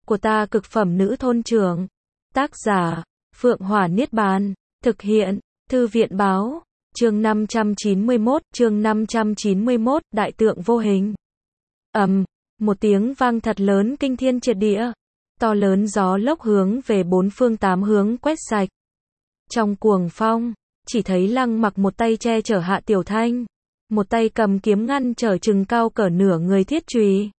của ta cực phẩm nữ thôn trưởng. Tác giả, Phượng Hỏa Niết Bàn. Thực hiện, Thư viện báo. Chương 591, Đại tượng vô hình. Một tiếng vang thật lớn kinh thiên triệt địa. To lớn gió lốc hướng về bốn phương tám hướng quét sạch. Trong cuồng phong, chỉ thấy Lăng Mặc một tay che chở Hạ Tiểu Thanh, một tay cầm kiếm ngăn trở chừng cao cỡ nửa người thiết chùy.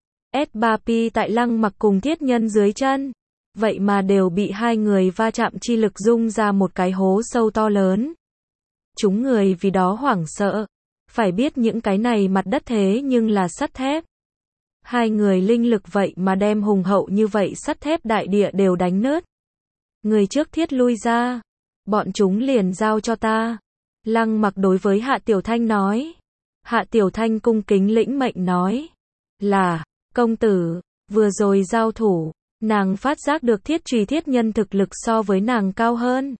S3P tại Lăng Mặc cùng thiết nhân dưới chân, vậy mà đều bị hai người va chạm chi lực rung ra một cái hố sâu to lớn. Chúng người vì đó hoảng sợ, phải biết những cái này mặt đất thế nhưng là sắt thép. Hai người linh lực vậy mà đem hùng hậu như vậy sắt thép đại địa đều đánh nứt. Người trước thiết lui ra, bọn chúng liền giao cho ta. Lăng Mặc đối với Hạ Tiểu Thanh nói. Hạ Tiểu Thanh cung kính lĩnh mệnh nói. Là, công tử, vừa rồi giao thủ, nàng phát giác được thiết trùy thiết nhân thực lực so với nàng cao hơn.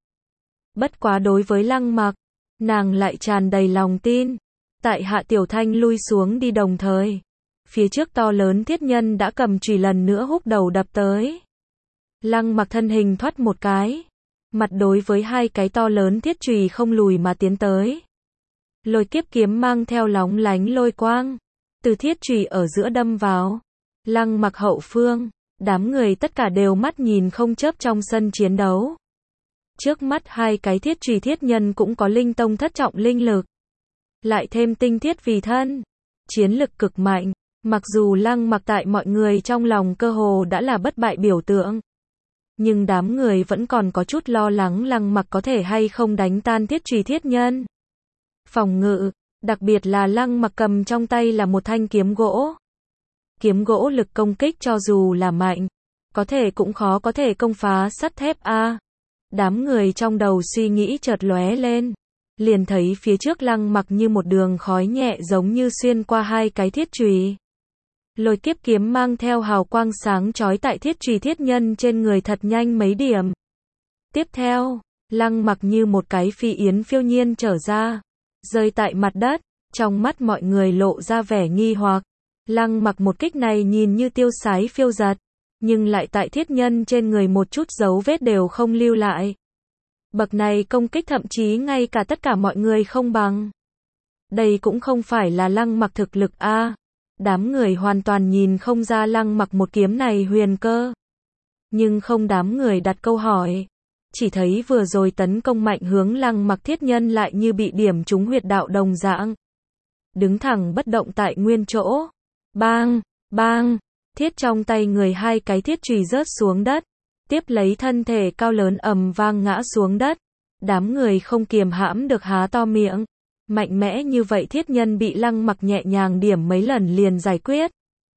Bất quá đối với Lăng Mặc, nàng lại tràn đầy lòng tin. Tại Hạ Tiểu Thanh lui xuống đi đồng thời, phía trước to lớn thiết nhân đã cầm chùy lần nữa húc đầu đập tới. Lăng Mặc thân hình thoát một cái, mặt đối với hai cái to lớn thiết chùy không lùi mà tiến tới. Lôi kiếp kiếm mang theo lóng lánh lôi quang, từ thiết chùy ở giữa đâm vào. Lăng Mặc hậu phương, đám người tất cả đều mắt nhìn không chớp trong sân chiến đấu. Trước mắt hai cái thiết chùy thiết nhân cũng có linh tông thất trọng linh lực, lại thêm tinh thiết vì thân, chiến lực cực mạnh. Mặc dù Lăng Mặc tại mọi người trong lòng cơ hồ đã là bất bại biểu tượng, nhưng đám người vẫn còn có chút lo lắng Lăng Mặc có thể hay không đánh tan thiết chùy thiết nhân. Phòng ngự, đặc biệt là Lăng Mặc cầm trong tay là một thanh kiếm gỗ. Kiếm gỗ lực công kích cho dù là mạnh, có thể cũng khó có thể công phá sắt thép a. Đám người trong đầu suy nghĩ chợt lóe lên, liền thấy phía trước Lăng Mặc như một đường khói nhẹ giống như xuyên qua hai cái thiết chùy. Lôi kiếp kiếm mang theo hào quang sáng chói tại thiết chùy thiết nhân trên người thật nhanh mấy điểm. Tiếp theo, Lăng Mặc như một cái phi yến phiêu nhiên trở ra, rơi tại mặt đất. Trong mắt mọi người lộ ra vẻ nghi hoặc. Lăng Mặc một kích này nhìn như tiêu sái phiêu giật, nhưng lại tại thiết nhân trên người một chút dấu vết đều không lưu lại. Bậc này công kích thậm chí ngay cả tất cả mọi người không bằng. Đây cũng không phải là Lăng Mặc thực lực a. Đám người hoàn toàn nhìn không ra Lăng Mặc một kiếm này huyền cơ. Nhưng không, đám người đặt câu hỏi, chỉ thấy vừa rồi tấn công mạnh hướng Lăng Mặc thiết nhân lại như bị điểm trúng huyệt đạo đồng dạng, đứng thẳng bất động tại nguyên chỗ. Bang, bang, thiết trong tay người hai cái thiết chùy rớt xuống đất, tiếp lấy thân thể cao lớn ầm vang ngã xuống đất. Đám người không kiềm hãm được há to miệng. Mạnh mẽ như vậy thiết nhân bị Lăng Mặc nhẹ nhàng điểm mấy lần liền giải quyết.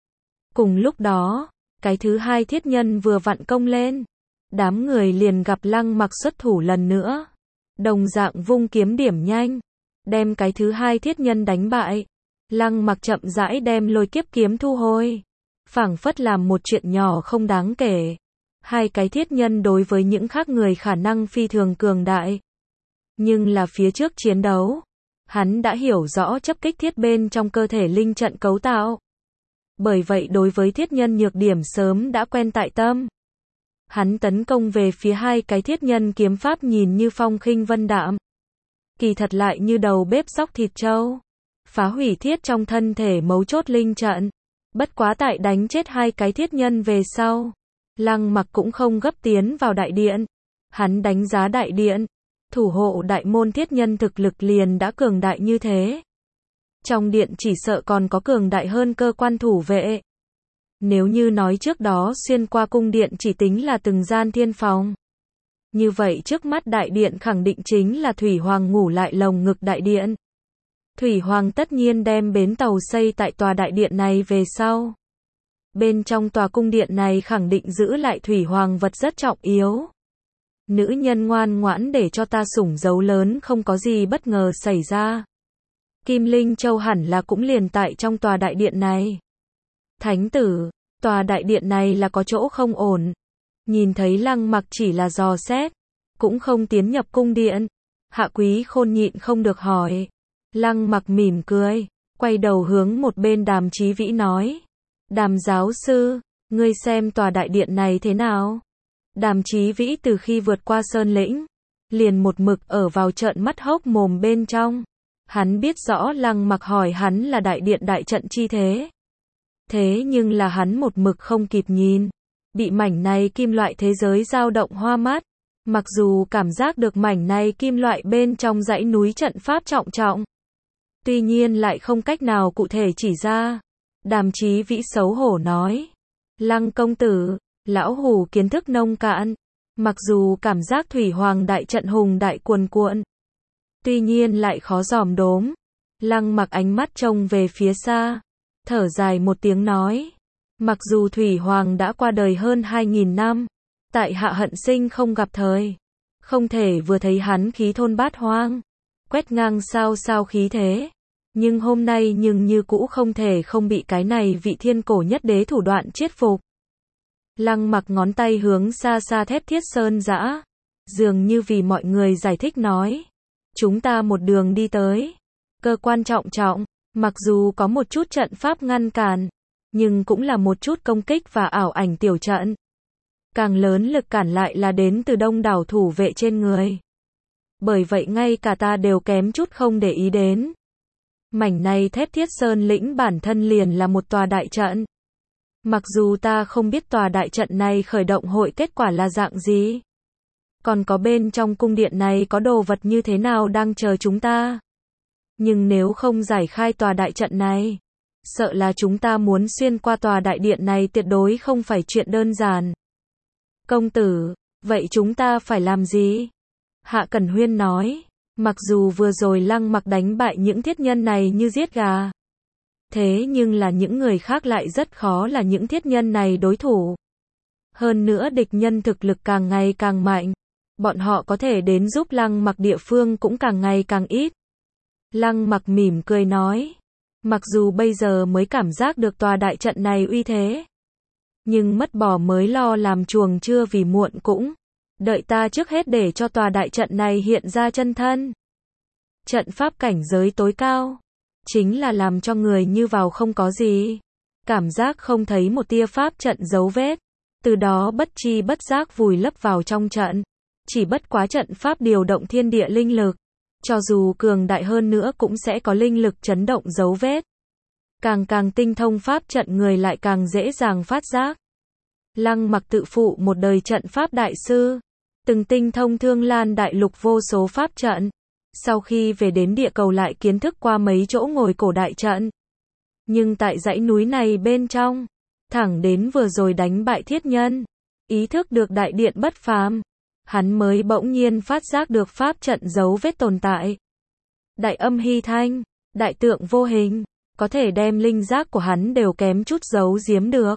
Cùng lúc đó, cái thứ hai thiết nhân vừa vặn công lên, đám người liền gặp Lăng Mặc xuất thủ lần nữa, đồng dạng vung kiếm điểm nhanh, đem cái thứ hai thiết nhân đánh bại. Lăng Mặc chậm rãi đem lôi kiếp kiếm thu hồi, phảng phất làm một chuyện nhỏ không đáng kể. Hai cái thiết nhân đối với những khác người khả năng phi thường cường đại, nhưng là phía trước chiến đấu, hắn đã hiểu rõ chấp kích thiết bên trong cơ thể linh trận cấu tạo. Bởi vậy đối với thiết nhân nhược điểm sớm đã quen tại tâm. Hắn tấn công về phía hai cái thiết nhân kiếm pháp nhìn như phong khinh vân đạm, kỳ thật lại như đầu bếp xóc thịt trâu, phá hủy thiết trong thân thể mấu chốt linh trận. Bất quá tại đánh chết hai cái thiết nhân về sau, Lăng Mặc cũng không gấp tiến vào đại điện. Hắn đánh giá đại điện, thủ hộ đại môn thiết nhân thực lực liền đã cường đại như thế. Trong điện chỉ sợ còn có cường đại hơn cơ quan thủ vệ. Nếu như nói trước đó xuyên qua cung điện chỉ tính là từng gian thiên phòng, như vậy trước mắt đại điện khẳng định chính là Thủy Hoàng ngủ lại lồng ngực đại điện. Thủy Hoàng tất nhiên đem bến tàu xây tại tòa đại điện này về sau. Bên trong tòa cung điện này khẳng định giữ lại Thủy Hoàng vật rất trọng yếu. Nữ nhân ngoan ngoãn để cho ta sủng giấu lớn, không có gì bất ngờ xảy ra. Kim Linh Châu hẳn là cũng liền tại trong tòa đại điện này. Thánh tử, tòa đại điện này là có chỗ không ổn. Nhìn thấy Lăng Mặc chỉ là dò xét, cũng không tiến nhập cung điện. Hạ Quý Khôn nhịn không được hỏi. Lăng Mặc mỉm cười, quay đầu hướng một bên Đàm Chí Vĩ nói. Đàm giáo sư, Ngươi xem tòa đại điện này thế nào? Đàm Chí Vĩ từ khi vượt qua Sơn Lĩnh, liền một mực ở vào trợn mắt hốc mồm bên trong. Hắn biết rõ Lăng Mặc hỏi hắn là đại điện đại trận chi thế. Thế nhưng là hắn một mực không kịp nhìn. Bị mảnh này kim loại thế giới dao động hoa mắt. Mặc dù cảm giác được mảnh này kim loại bên trong dãy núi trận pháp trọng trọng. Tuy nhiên lại không cách nào cụ thể chỉ ra. Đàm Chí Vĩ xấu hổ nói. Lăng công tử, lão hủ kiến thức nông cạn. Mặc dù cảm giác thủy hoàng đại trận hùng đại cuồn cuộn. Tuy nhiên lại khó dòm đốm. Lăng Mặc ánh mắt trông về phía xa. Thở dài một tiếng nói. Mặc dù thủy hoàng đã qua đời hơn 2.000 năm. Tại hạ hận sinh không gặp thời. Không thể vừa thấy hắn khí thôn bát hoang. Quét ngang sao khí thế. Nhưng hôm nay nhưng như cũ không thể không bị cái này vị thiên cổ nhất đế thủ đoạn chiết phục. Lăng Mặc ngón tay hướng xa xa Thép Thiết Sơn Dã. Dường như vì mọi người giải thích nói. Chúng ta một đường đi tới. Cơ quan trọng trọng. Mặc dù có một chút trận pháp ngăn cản. Nhưng cũng là một chút công kích và ảo ảnh tiểu trận. Càng lớn lực cản lại là đến từ đông đảo thủ vệ trên người. Bởi vậy ngay cả ta đều kém chút không để ý đến. Mảnh này Thép Thiết Sơn lĩnh bản thân liền là một tòa đại trận. Mặc dù ta không biết tòa đại trận này khởi động hội kết quả là dạng gì. Còn có bên trong cung điện này có đồ vật như thế nào đang chờ chúng ta. Nhưng nếu không giải khai tòa đại trận này, sợ là chúng ta muốn xuyên qua tòa đại điện này tuyệt đối không phải chuyện đơn giản. Công tử, vậy chúng ta phải làm gì? Hạ Cẩn Huyên nói, mặc dù vừa rồi Lăng Mặc đánh bại những thiết nhân này như giết gà. Thế nhưng là những người khác lại rất khó là những thiết nhân này đối thủ. Hơn nữa địch nhân thực lực càng ngày càng mạnh. Bọn họ có thể đến giúp Lăng Mặc địa phương cũng càng ngày càng ít. Lăng Mặc mỉm cười nói. Mặc dù bây giờ mới cảm giác được tòa đại trận này uy thế. Nhưng mất bỏ mới lo làm chuồng chưa vì muộn cũng. Đợi ta trước hết để cho tòa đại trận này hiện ra chân thân. Trận pháp cảnh giới tối cao. Chính là làm cho người như vào không có gì. Cảm giác không thấy một tia pháp trận dấu vết. Từ đó bất chi bất giác vùi lấp vào trong trận. Chỉ bất quá trận pháp điều động thiên địa linh lực. Cho dù cường đại hơn nữa cũng sẽ có linh lực chấn động dấu vết. Càng tinh thông pháp trận người lại càng dễ dàng phát giác. Lăng Mặc tự phụ một đời trận pháp đại sư. Từng tinh thông Thương Lan đại lục vô số pháp trận. Sau khi về đến địa cầu lại kiến thức qua mấy chỗ ngồi cổ đại trận. Nhưng tại dãy núi này bên trong, thẳng đến vừa rồi đánh bại thiết nhân, ý thức được đại điện bất phàm, hắn mới bỗng nhiên phát giác được pháp trận dấu vết tồn tại. Đại âm hy thanh, đại tượng vô hình, có thể đem linh giác của hắn đều kém chút giấu giếm được.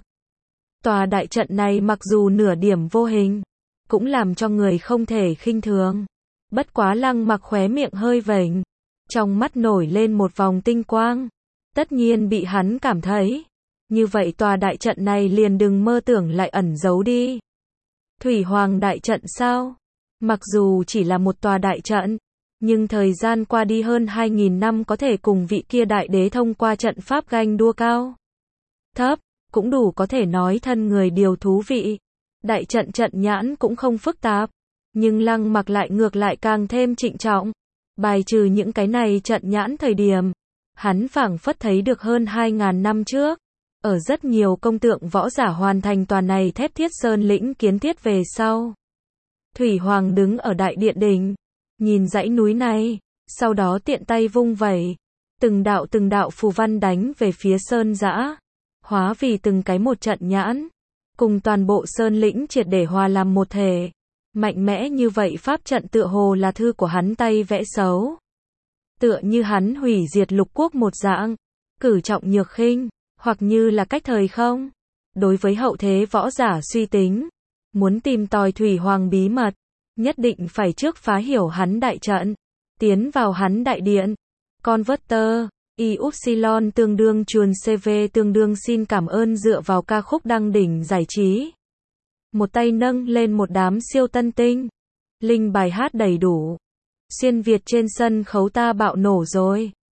Tòa đại trận này mặc dù nửa điểm vô hình, cũng làm cho người không thể khinh thường. Bất quá Lăng Mặc khóe miệng hơi vểnh, trong mắt nổi lên một vòng tinh quang. Tất nhiên bị hắn cảm thấy. Như vậy tòa đại trận này liền đừng mơ tưởng lại ẩn giấu đi. Thủy Hoàng đại trận sao? Mặc dù chỉ là một tòa đại trận, nhưng thời gian qua đi hơn 2.000 năm có thể cùng vị kia đại đế thông qua trận pháp ganh đua cao thấp, cũng đủ có thể nói thân người điều thú vị. Đại trận trận nhãn cũng không phức tạp, nhưng Lăng Mặc lại ngược lại càng thêm trịnh trọng. Bài trừ những cái này trận nhãn thời điểm, hắn phảng phất thấy được hơn 2.000 năm trước, ở rất nhiều công tượng võ giả hoàn thành tòa này Thép Thiết Sơn lĩnh kiến thiết về sau. Thủy Hoàng đứng ở đại điện đỉnh, nhìn dãy núi này, sau đó tiện tay vung vẩy, từng đạo phù văn đánh về phía Sơn Dã, hóa vì từng cái một trận nhãn, cùng toàn bộ Sơn lĩnh triệt để hòa làm một thể. Mạnh mẽ như vậy pháp trận tựa hồ là thư của hắn tay vẽ xấu. Tựa như hắn hủy diệt lục quốc một dạng, cử trọng nhược khinh, hoặc như là cách thời không. Đối với hậu thế võ giả suy tính, muốn tìm tòi Thủy Hoàng bí mật, nhất định phải trước phá hiểu hắn đại trận, tiến vào hắn đại điện. Converter, Y-Upsilon tương đương chuồn CV tương đương xin cảm ơn dựa vào ca khúc đăng đỉnh giải trí. Một tay nâng lên một đám siêu tân tinh. Linh bài hát đầy đủ. Xuyên Việt trên sân khấu ta bạo nổ rồi.